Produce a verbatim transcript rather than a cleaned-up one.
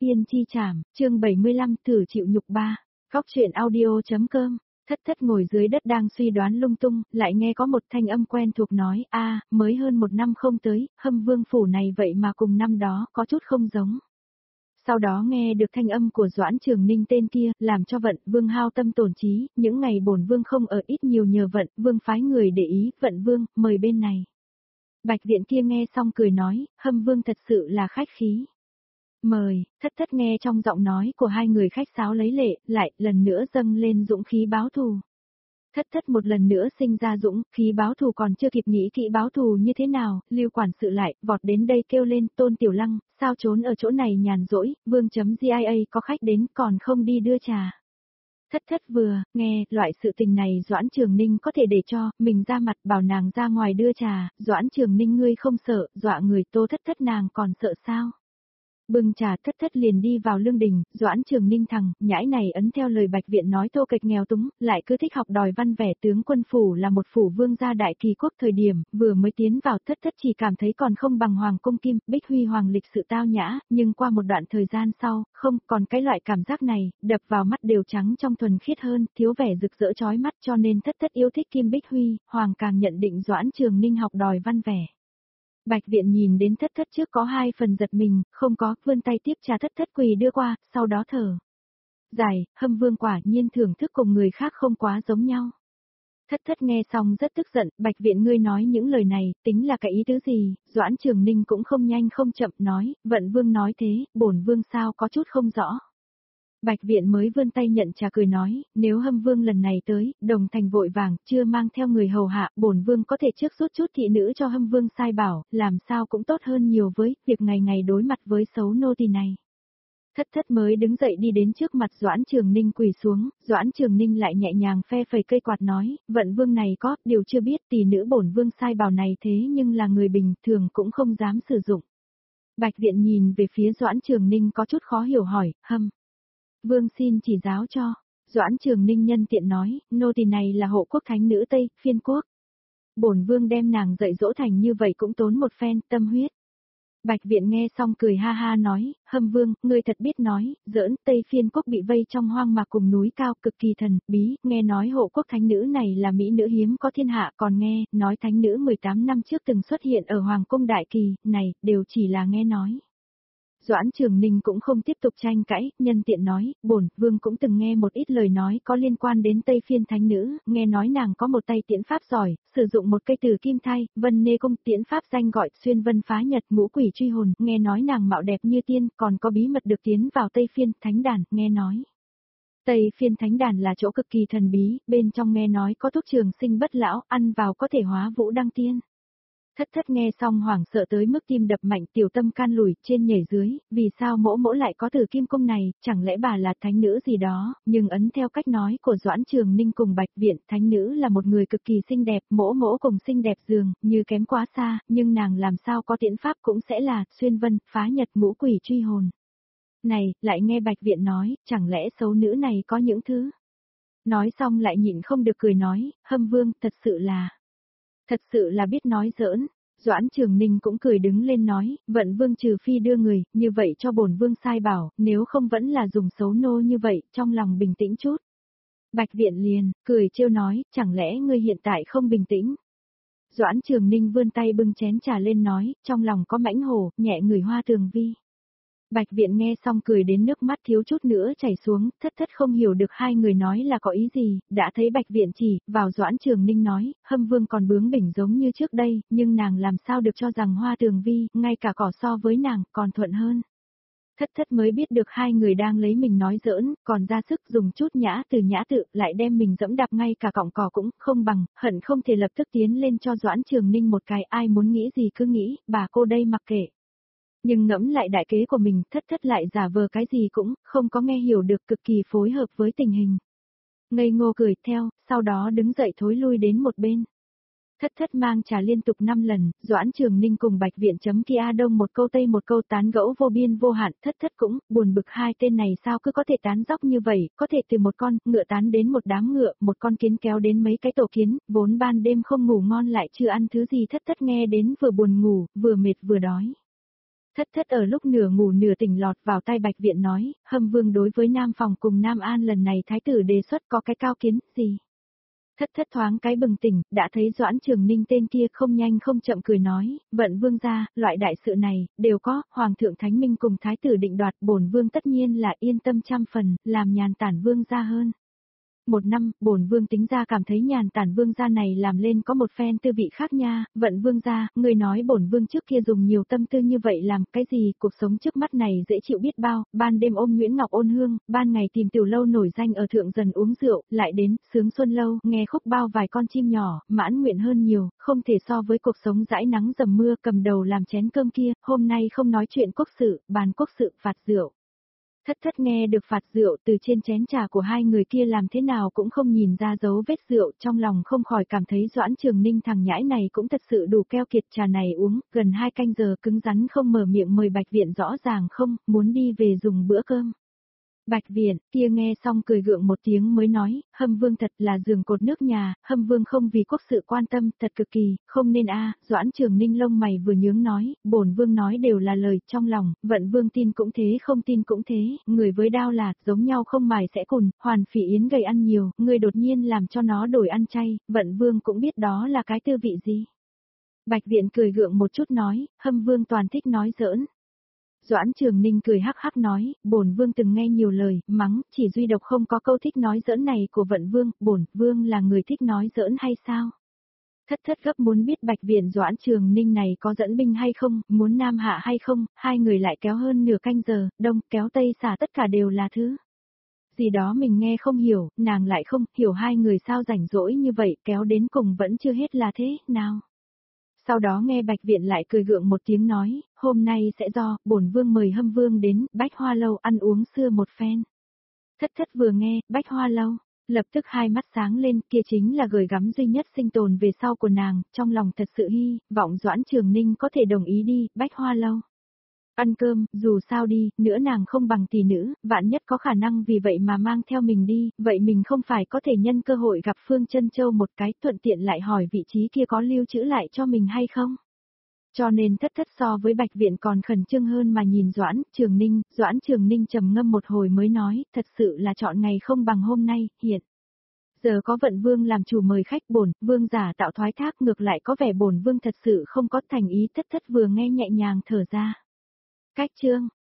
tiên chi trảm, chương bảy mươi lăm thử chịu nhục ba. Góc truyện audio.com. Thất thất ngồi dưới đất đang suy đoán lung tung, lại nghe có một thanh âm quen thuộc nói, a mới hơn một năm không tới, Hâm Vương phủ này vậy mà cùng năm đó có chút không giống. Sau đó nghe được thanh âm của Doãn Trường Ninh tên kia, làm cho Vận Vương hao tâm tổn trí, những ngày bổn Vương không ở ít nhiều nhờ Vận Vương phái người để ý, Vận Vương, mời bên này. Bạch Viện kia nghe xong cười nói, Hâm Vương thật sự là khách khí. Mời, thất thất nghe trong giọng nói của hai người khách sáo lấy lệ, lại lần nữa dâng lên dũng khí báo thù. Thất thất một lần nữa sinh ra dũng khí báo thù, còn chưa kịp nghĩ kỹ báo thù như thế nào, Lưu quản sự lại vọt đến đây kêu lên, Tôn Tiểu Lăng, sao trốn ở chỗ này nhàn rỗi, Vương.gia có khách đến còn không đi đưa trà. Thất thất vừa nghe loại sự tình này Doãn Trường Ninh có thể để cho mình ra mặt bảo nàng ra ngoài đưa trà, Doãn Trường Ninh ngươi không sợ, dọa người Tô thất thất nàng còn sợ sao? Bưng trà thất thất liền đi vào lương đình, Doãn Trường Ninh thằng, nhãi này ấn theo lời Bạch Viện nói Tô kịch nghèo túng, lại cứ thích học đòi văn vẻ, tướng quân phủ là một phủ vương gia đại kỳ quốc thời điểm, vừa mới tiến vào thất thất chỉ cảm thấy còn không bằng Hoàng Cung Kim, Bích Huy Hoàng lịch sự tao nhã, nhưng qua một đoạn thời gian sau, không còn cái loại cảm giác này, đập vào mắt đều trắng trong thuần khiết hơn, thiếu vẻ rực rỡ chói mắt cho nên thất thất yêu thích Kim Bích Huy, Hoàng càng nhận định Doãn Trường Ninh học đòi văn vẻ. Bạch Viện nhìn đến thất thất trước có hai phần giật mình, không có, vươn tay tiếp trà thất thất quỳ đưa qua, sau đó thở dài, Hâm Vương quả nhiên thưởng thức cùng người khác không quá giống nhau. Thất thất nghe xong rất tức giận, Bạch Viện ngươi nói những lời này, tính là cái ý tứ gì, Doãn Trường Ninh cũng không nhanh không chậm nói, Vận Vương nói thế, bổn Vương sao có chút không rõ. Bạch Viện mới vươn tay nhận trà cười nói, nếu Hâm Vương lần này tới, đồng thành vội vàng, chưa mang theo người hầu hạ, bổn Vương có thể trước rút chút thị nữ cho Hâm Vương sai bảo, làm sao cũng tốt hơn nhiều với việc ngày ngày đối mặt với xấu nô tỳ này. Thất thất mới đứng dậy đi đến trước mặt Doãn Trường Ninh quỳ xuống, Doãn Trường Ninh lại nhẹ nhàng phe phẩy cây quạt nói, Vận Vương này có, điều chưa biết tỷ nữ bổn Vương sai bảo này thế nhưng là người bình thường cũng không dám sử dụng. Bạch Viện nhìn về phía Doãn Trường Ninh có chút khó hiểu hỏi, hâm. Vương xin chỉ giáo cho. Doãn Trường Ninh nhân tiện nói, nô tỳ này là hộ quốc thánh nữ Tây, Phiên quốc. Bổn Vương đem nàng dạy dỗ thành như vậy cũng tốn một phen tâm huyết. Bạch Viện nghe xong cười ha ha nói, Hâm Vương, ngươi thật biết nói, giỡn, Tây Phiên quốc bị vây trong hoang mạc cùng núi cao cực kỳ thần bí, nghe nói hộ quốc thánh nữ này là mỹ nữ hiếm có thiên hạ, còn nghe, nói thánh nữ mười tám năm trước từng xuất hiện ở Hoàng cung Đại Kỳ, này, đều chỉ là nghe nói. Doãn Trường Ninh cũng không tiếp tục tranh cãi, nhân tiện nói, bổn Vương cũng từng nghe một ít lời nói có liên quan đến Tây Phiên thánh nữ, nghe nói nàng có một tay tiễn pháp giỏi, sử dụng một cây từ kim thai, vân nê cung, tiễn pháp danh gọi xuyên vân phá nhật, ngũ quỷ truy hồn, nghe nói nàng mạo đẹp như tiên, còn có bí mật được tiến vào Tây Phiên thánh đàn, nghe nói. Tây Phiên thánh đàn là chỗ cực kỳ thần bí, bên trong nghe nói có thuốc trường sinh bất lão, ăn vào có thể hóa vũ đăng tiên. Thất thất nghe xong hoảng sợ tới mức tim đập mạnh, tiểu tâm can lùi, trên nhảy dưới, vì sao mỗ mỗ lại có từ kim cung này, chẳng lẽ bà là thánh nữ gì đó, nhưng ấn theo cách nói của Doãn Trường Ninh cùng Bạch Viện, thánh nữ là một người cực kỳ xinh đẹp, mỗ mỗ cùng xinh đẹp dường, như kém quá xa, nhưng nàng làm sao có tiễn pháp cũng sẽ là, xuyên vân, phá nhật, ngũ quỷ truy hồn. Này, lại nghe Bạch Viện nói, chẳng lẽ xấu nữ này có những thứ. Nói xong lại nhịn không được cười nói, Hâm Vương, thật sự là... Thật sự là biết nói giỡn. Doãn Trường Ninh cũng cười đứng lên nói, Vận Vương trừ phi đưa người, như vậy cho bổn Vương sai bảo, nếu không vẫn là dùng xấu nô như vậy, trong lòng bình tĩnh chút. Bạch Viện liền, cười trêu nói, chẳng lẽ ngươi hiện tại không bình tĩnh? Doãn Trường Ninh vươn tay bưng chén trà lên nói, trong lòng có mãnh hổ, nhẹ người hoa tường vi. Bạch Viện nghe xong cười đến nước mắt thiếu chút nữa chảy xuống, thất thất không hiểu được hai người nói là có ý gì, đã thấy Bạch Viện chỉ, vào Doãn Trường Ninh nói, Hâm Vương còn bướng bỉnh giống như trước đây, nhưng nàng làm sao được cho rằng hoa tường vi, ngay cả cỏ so với nàng, còn thuận hơn. Thất thất mới biết được hai người đang lấy mình nói giỡn, còn ra sức dùng chút nhã từ nhã tự, lại đem mình dẫm đạp ngay cả cọng cỏ cũng không bằng, hận không thể lập tức tiến lên cho Doãn Trường Ninh một cái, ai muốn nghĩ gì cứ nghĩ, bà cô đây mặc kệ. Nhưng ngẫm lại đại kế của mình, thất thất lại giả vờ cái gì cũng không có nghe hiểu được, cực kỳ phối hợp với tình hình. Ngây ngô cười theo, sau đó đứng dậy thối lui đến một bên. Thất thất mang trà liên tục năm lần, Doãn Trường Ninh cùng Bạch Viện chấm kia đông một câu tây một câu tán gẫu vô biên vô hạn, thất thất cũng buồn bực hai tên này sao cứ có thể tán dóc như vậy, có thể từ một con ngựa tán đến một đám ngựa, một con kiến kéo đến mấy cái tổ kiến, vốn ban đêm không ngủ ngon lại chưa ăn thứ gì, thất thất nghe đến vừa buồn ngủ, vừa mệt vừa đói. Thất thất ở lúc nửa ngủ nửa tỉnh lọt vào tai Bạch Viện nói, Hâm Vương đối với Nam Phòng cùng Nam An lần này thái tử đề xuất có cái cao kiến gì. Thất thất thoáng cái bừng tỉnh, đã thấy Doãn Trường Ninh tên kia không nhanh không chậm cười nói, vận vương gia, loại đại sự này, đều có, Hoàng thượng Thánh Minh cùng thái tử định đoạt, bổn vương tất nhiên là yên tâm trăm phần, làm nhàn tản vương gia hơn. Một năm, bổn vương tính ra cảm thấy nhàn tản vương gia này làm lên có một phen tư vị khác nha, vận vương gia, người nói bổn vương trước kia dùng nhiều tâm tư như vậy làm cái gì, cuộc sống trước mắt này dễ chịu biết bao, ban đêm ôm Nguyễn Ngọc ôn hương, ban ngày tìm tiểu lâu nổi danh ở thượng dần uống rượu, lại đến, sướng xuân lâu, nghe khúc bao vài con chim nhỏ, mãn nguyện hơn nhiều, không thể so với cuộc sống dãi nắng dầm mưa cầm đầu làm chén cơm kia, hôm nay không nói chuyện quốc sự, bàn quốc sự phạt rượu. Thất thất nghe được phạt rượu từ trên chén trà của hai người kia làm thế nào cũng không nhìn ra dấu vết rượu, trong lòng không khỏi cảm thấy Doãn Trường Ninh thằng nhãi này cũng thật sự đủ keo kiệt, trà này uống, gần hai canh giờ cứng rắn không mở miệng mời Bạch Viện rõ ràng không, muốn đi về dùng bữa cơm. Bạch Viện, kia nghe xong cười gượng một tiếng mới nói, Hâm Vương thật là giường cột nước nhà, Hâm Vương không vì quốc sự quan tâm, thật cực kỳ, không nên a. Doãn Trường Ninh lông mày vừa nhướng nói, bổn Vương nói đều là lời trong lòng, vận Vương tin cũng thế không tin cũng thế, người với đao là, giống nhau không mài sẽ cùn, hoàn phỉ yến gầy ăn nhiều, người đột nhiên làm cho nó đổi ăn chay, vận Vương cũng biết đó là cái tư vị gì. Bạch Viện cười gượng một chút nói, Hâm Vương toàn thích nói giỡn. Doãn Trường Ninh cười hắc hắc nói, bổn vương từng nghe nhiều lời, mắng, chỉ duy độc không có câu thích nói giỡn này của vận vương, bổn vương là người thích nói giỡn hay sao? Thất thất gấp muốn biết Bạch Viện Doãn Trường Ninh này có dẫn binh hay không, muốn nam hạ hay không, hai người lại kéo hơn nửa canh giờ, đông kéo tây xả tất cả đều là thứ. Gì đó mình nghe không hiểu, nàng lại không hiểu hai người sao rảnh rỗi như vậy, kéo đến cùng vẫn chưa hết là thế, nào? Sau đó nghe Bạch Viện lại cười gượng một tiếng nói, hôm nay sẽ do, bổn vương mời Hâm Vương đến, Bách Hoa Lâu ăn uống xưa một phen. Thất thất vừa nghe, Bách Hoa Lâu, lập tức hai mắt sáng lên, kia chính là gửi gắm duy nhất sinh tồn về sau của nàng, trong lòng thật sự hy vọng Doãn Trường Ninh có thể đồng ý đi, Bách Hoa Lâu. Ăn cơm, dù sao đi, nữa nàng không bằng tỷ nữ, vạn nhất có khả năng vì vậy mà mang theo mình đi, vậy mình không phải có thể nhân cơ hội gặp Phương Chân Châu một cái, thuận tiện lại hỏi vị trí kia có lưu trữ lại cho mình hay không. Cho nên thất thất so với Bạch Viện còn khẩn trương hơn mà nhìn Doãn Trường Ninh, Doãn Trường Ninh trầm ngâm một hồi mới nói, thật sự là chọn ngày không bằng hôm nay, hiện. Giờ có vận vương làm chủ mời khách bổn, vương giả tạo thoái thác ngược lại có vẻ bổn vương thật sự không có thành ý, thất thất vừa nghe nhẹ nhàng thở ra. Cách chương